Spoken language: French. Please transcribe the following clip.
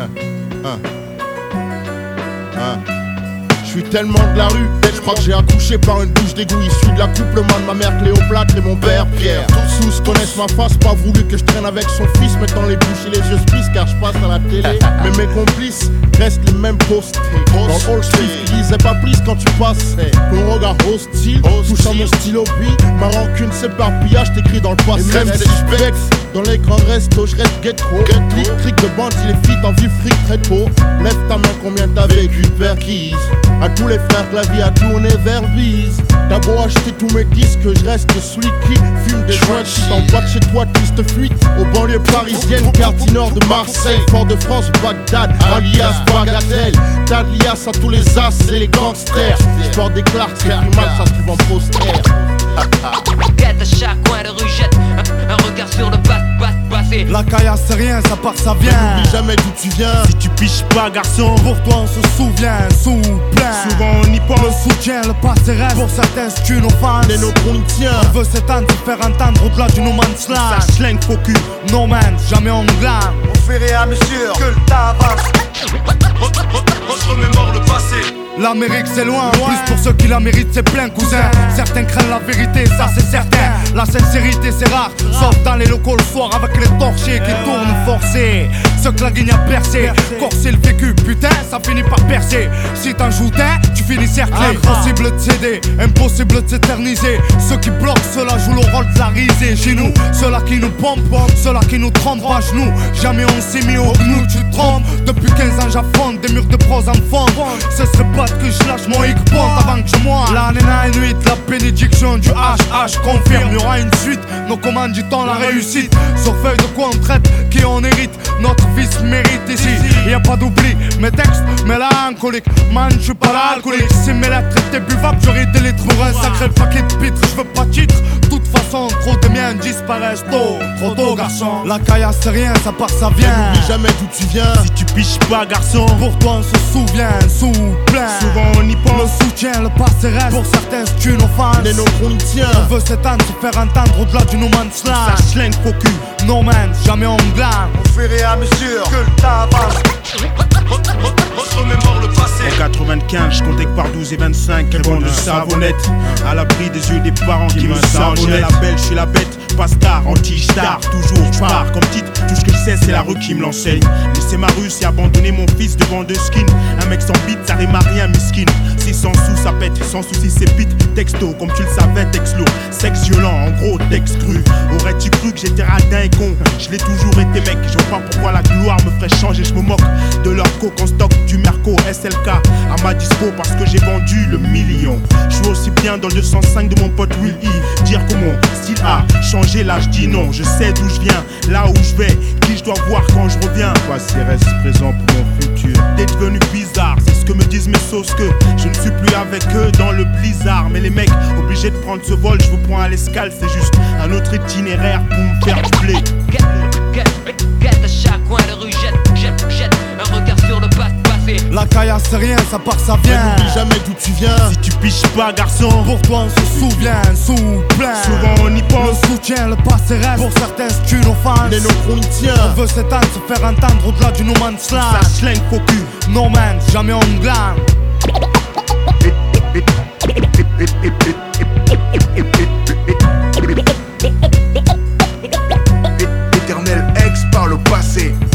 Je suis tellement de la rue, je crois que j'ai accouché par une douche d'égout issue de l'accouplement de ma mère Cléopâtre et mon père Pierre. Tous connaissent ma face, pas voulu que je traîne avec son fils, mettant les bouches et les yeux spliss car je passe à la télé. Mais mes complices restent les mêmes postés. Dans le hall street, ils disaient pas plus quand tu passais. Ton regard hostile, touche à mon stylo, puis ma rancune s'éparpilla, je t'écris dans le passé. Et même si je vexe, dans l'écran resto, je reste ghetto. Clic, trick de bandit, les filles t'en vivent fric très tôt. Lève ta main, combien t'as vécu, perquise. À tous les frères que la vie a tourné vers bise. T'as beau acheter tous mes disques, je reste celui qui fume des joints. Si t'envoies chez toi, triste fuite aux banlieues parisiennes, quartier nord de Marseille, Fort-de-France, Bagdad, alias Bagatelle. T'as de lias à tous les as et les gangsters. Je porte des clarks, c'est plus mal, ça se trouve en poster. Guette à chaque coin de rue, jette un regard sur le passé. La caillasse c'est rien, ça part, ça vient. N'oublie jamais d'où tu viens. Si tu piches pas garçon, pour toi on se souvient, plein. Souvent on y pense. Le soutien, le passé reste. Pour certains c'est une offense. Les nos qu'on y tient. On veut s'étendre, se faire entendre au-delà du no man's land. Ça schlingue faux cul. No man, jamais on glane. On ferait à mesure que le temps avance. Remémore le passé. L'Amérique c'est loin, plus pour ceux qui la méritent c'est plein cousin. Certains craignent la vérité, ça c'est certain. La sincérité c'est rare, sauf dans les locaux le soir avec les torchés qui tournent forcés. Ceux que la guigne a percé, corser le vécu, putain ça finit par percer. Si t'en joues un, tu finis cerclé. Impossible de céder, impossible de s'éterniser. Ceux qui bloquent, ceux-là jouent le rôle de la risée. Chez nous, ceux-là qui nous pompent, ceux-là qui nous trompent à genoux. Jamais on s'est mis au genou, tu te trompes. Depuis 15 ans j'affronte des murs de prose en fond. Ce serait pas que je lâche mon hic-ponte avant que je moire. L'année 9-8, la bénédiction du HH confirme. Y'aura une suite, nos commanditons la réussite. Sur feuille de quoi on traite, qui on hérite. Notre vie se mérite ici, y'a pas d'oubli. Mes textes, mélancoliques, man je suis pas l'alcoolique. Si mes lettres étaient buvables, j'aurais des litres pour un sacré paquet de pitres. Je veux pas de titre, de toute façon trop de miens disparaissent tôt. Trop tôt garçon, la caillasse c'est rien, ça part ça vient. N'oublie jamais d'où tu viens. Si tu piches pas garçon, pour toi on se souvient, plein. Souvent on y pense. Le soutien, le passé reste. Pour certains c'est une offense. Les nos qu'on y tient. On veut s'étendre, se faire entendre au-delà du no man's land. Ça schlingue faux cul. No man, jamais on glane. On ferait à mesure que le temps avance. Remémore le passé. En 95, je comptais que par 12 et 25 répondre de savonnette. À l'abri des yeux des parents qui me savonnaient. La belle, je suis la bête. Pas star, anti-star, toujours je pars comme titre. Tout ce que je sais c'est la rue qui me l'enseigne. Laisser ma rue c'est abandonner mon fils devant deux skins. Un mec sans beat ça rime à rien miskin. Si sans sous ça pète, sans souci c'est beat. Texto comme tu le savais, texte lourd. Sexe violent, en gros texte cru. Aurais-tu cru que j'étais radin et con? Je l'ai toujours été mec, je vois pas pourquoi la gloire me ferait changer. Je me moque de leur coke en stock, du Merco, SLK à ma dispo parce que j'ai vendu le million. Je suis aussi bien dans le 205 de mon pote Will E. Dire que mon style a changé là, je dis non. Je sais d'où je viens, là où je vais, qui je dois voir quand je reviens. Passé reste présent pour mon futur. T'es devenu bizarre, c'est ce que me disent mes sauces que je ne suis plus avec eux dans le blizzard. Mais les mecs, obligés de prendre ce vol, je vous prends à l'escale, c'est juste un autre itinéraire pour me faire du blé. Guette à chaque coin de rue, jette un regard sur le passé. La caillasse c'est rien, ça part ça vient. N'oublie jamais d'où tu viens. Si tu piches pas garçon, pour toi on se souvient, plein. Souvent on y pense. Le soutien, le passé reste. Pour certains c'est une offense. Les nos qu'on y tient. On veut s'étendre, se faire entendre au-delà du no man's land. Ça schlingue faux cul. No man, jamais on glane. Éternel ex par le passé.